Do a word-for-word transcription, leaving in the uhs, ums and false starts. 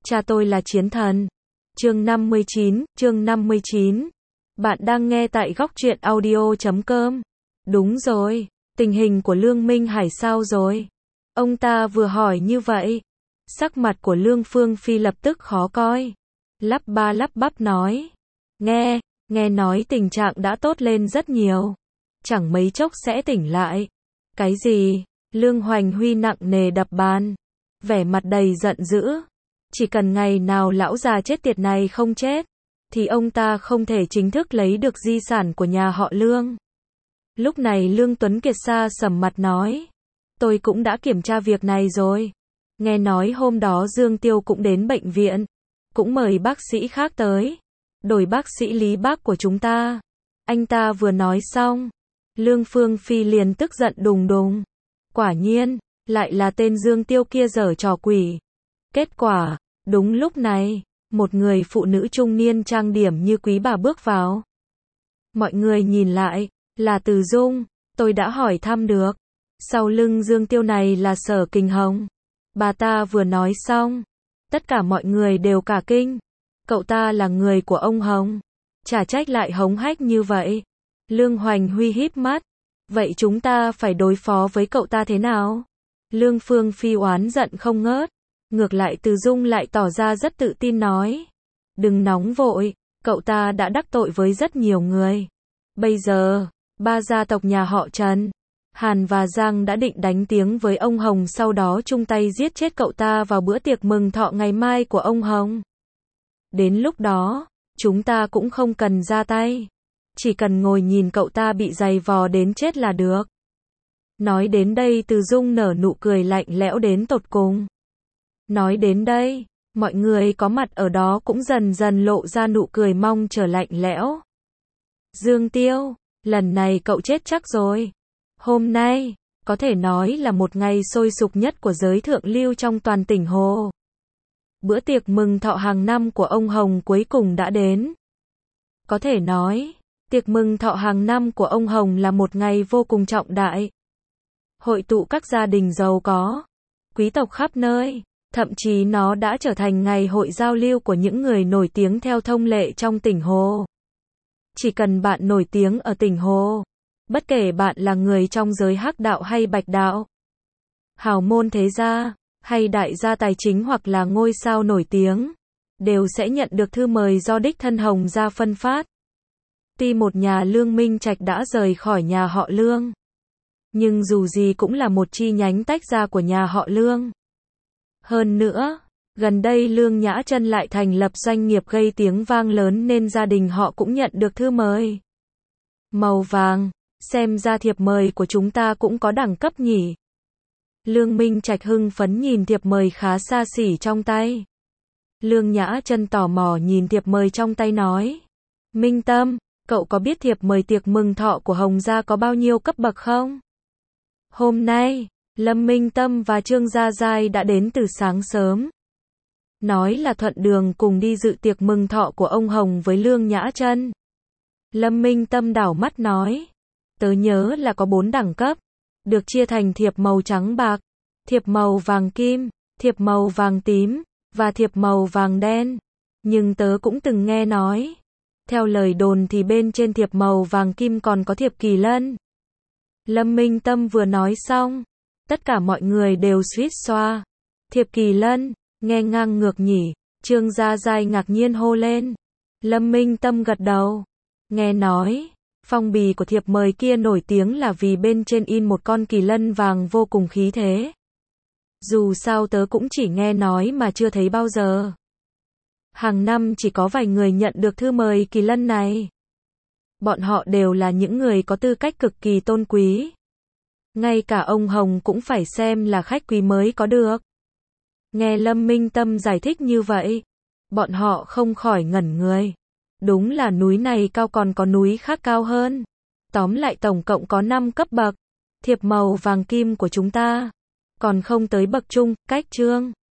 cha tôi là chiến thần. Chương năm mươi chín, chương năm mươi chín. Bạn đang nghe tại góc truyện audio chấm com. Đúng rồi, tình hình của Lương Minh Hải sao rồi? Ông ta vừa hỏi như vậy. Sắc mặt của Lương Phương Phi lập tức khó coi. Lắp ba lắp bắp nói. Nghe, nghe nói tình trạng đã tốt lên rất nhiều. Chẳng mấy chốc sẽ tỉnh lại. Cái gì? Lương Hoành Huy nặng nề đập bàn. Vẻ mặt đầy giận dữ. Chỉ cần ngày nào lão già chết tiệt này không chết, thì ông ta không thể chính thức lấy được di sản của nhà họ Lương. Lúc này Lương Tuấn Kiệt xa sầm mặt nói. Tôi cũng đã kiểm tra việc này rồi. Nghe nói hôm đó Dương Tiêu cũng đến bệnh viện. Cũng mời bác sĩ khác tới. Đổi bác sĩ Lý Bác của chúng ta. Anh ta vừa nói xong. Lương Phương Phi liền tức giận đùng đùng. Quả nhiên, lại là tên Dương Tiêu kia giở trò quỷ. Kết quả, đúng lúc này, một người phụ nữ trung niên trang điểm như quý bà bước vào. Mọi người nhìn lại, là Từ Dung, tôi đã hỏi thăm được. Sau lưng Dương Tiêu này là Sở Kình Hồng. Bà ta vừa nói xong, tất cả mọi người đều cả kinh. Cậu ta là người của ông Hồng. Chả trách lại hống hách như vậy. Lương Hoành Huy híp mắt. Vậy chúng ta phải đối phó với cậu ta thế nào? Lương Phương Phi oán giận không ngớt. Ngược lại Từ Dung lại tỏ ra rất tự tin nói. Đừng nóng vội, cậu ta đã đắc tội với rất nhiều người. Bây giờ, ba gia tộc nhà họ Trần, Hàn và Giang đã định đánh tiếng với ông Hồng, sau đó chung tay giết chết cậu ta vào bữa tiệc mừng thọ ngày mai của ông Hồng. Đến lúc đó, chúng ta cũng không cần ra tay. Chỉ cần ngồi nhìn cậu ta bị giày vò đến chết là được. Nói đến đây Từ Dung nở nụ cười lạnh lẽo đến tột cùng. Nói đến đây, mọi người có mặt ở đó cũng dần dần lộ ra nụ cười mong chờ lạnh lẽo. Dương Tiêu, lần này cậu chết chắc rồi. Hôm nay, có thể nói là một ngày sôi sục nhất của giới thượng lưu trong toàn tỉnh Hồ. Bữa tiệc mừng thọ hàng năm của ông Hồng cuối cùng đã đến. Có thể nói, tiệc mừng thọ hàng năm của ông Hồng là một ngày vô cùng trọng đại. Hội tụ các gia đình giàu có, quý tộc khắp nơi. Thậm chí nó đã trở thành ngày hội giao lưu của những người nổi tiếng theo thông lệ trong tỉnh Hồ. Chỉ cần bạn nổi tiếng ở tỉnh Hồ, bất kể bạn là người trong giới hắc đạo hay bạch đạo, hào môn thế gia, hay đại gia tài chính hoặc là ngôi sao nổi tiếng, đều sẽ nhận được thư mời do đích thân Hồng gia phân phát. Tuy một nhà Lương Minh Trạch đã rời khỏi nhà họ Lương, nhưng dù gì cũng là một chi nhánh tách ra của nhà họ Lương. Hơn nữa, gần đây Lương Nhã Chân lại thành lập doanh nghiệp gây tiếng vang lớn nên gia đình họ cũng nhận được thư mời. Màu vàng, xem ra thiệp mời của chúng ta cũng có đẳng cấp nhỉ. Lương Minh Trạch hưng phấn nhìn thiệp mời khá xa xỉ trong tay. Lương Nhã Chân tò mò nhìn thiệp mời trong tay nói. Minh Tâm, cậu có biết thiệp mời tiệc mừng thọ của Hồng gia có bao nhiêu cấp bậc không? Hôm nay, Lâm Minh Tâm và Trương Gia Giai đã đến từ sáng sớm. Nói là thuận đường cùng đi dự tiệc mừng thọ của ông Hồng với Lương Nhã Chân. Lâm Minh Tâm đảo mắt nói. Tớ nhớ là có bốn đẳng cấp. Được chia thành thiệp màu trắng bạc, thiệp màu vàng kim, thiệp màu vàng tím, và thiệp màu vàng đen. Nhưng tớ cũng từng nghe nói. Theo lời đồn thì bên trên thiệp màu vàng kim còn có thiệp kỳ lân. Lâm Minh Tâm vừa nói xong. Tất cả mọi người đều suýt xoa. Thiệp kỳ lân, nghe ngang ngược nhỉ. Trương Gia Giai ngạc nhiên hô lên. Lâm Minh Tâm gật đầu. Nghe nói, phong bì của thiệp mời kia nổi tiếng là vì bên trên in một con kỳ lân vàng vô cùng khí thế. Dù sao tớ cũng chỉ nghe nói mà chưa thấy bao giờ. Hàng năm chỉ có vài người nhận được thư mời kỳ lân này. Bọn họ đều là những người có tư cách cực kỳ tôn quý. Ngay cả ông Hồng cũng phải xem là khách quý mới có được. Nghe Lâm Minh Tâm giải thích như vậy, bọn họ không khỏi ngẩn người. Đúng là núi này cao còn có núi khác cao hơn. Tóm lại tổng cộng có năm cấp bậc. Thiệp màu vàng kim của chúng ta còn không tới bậc trung, cách Trương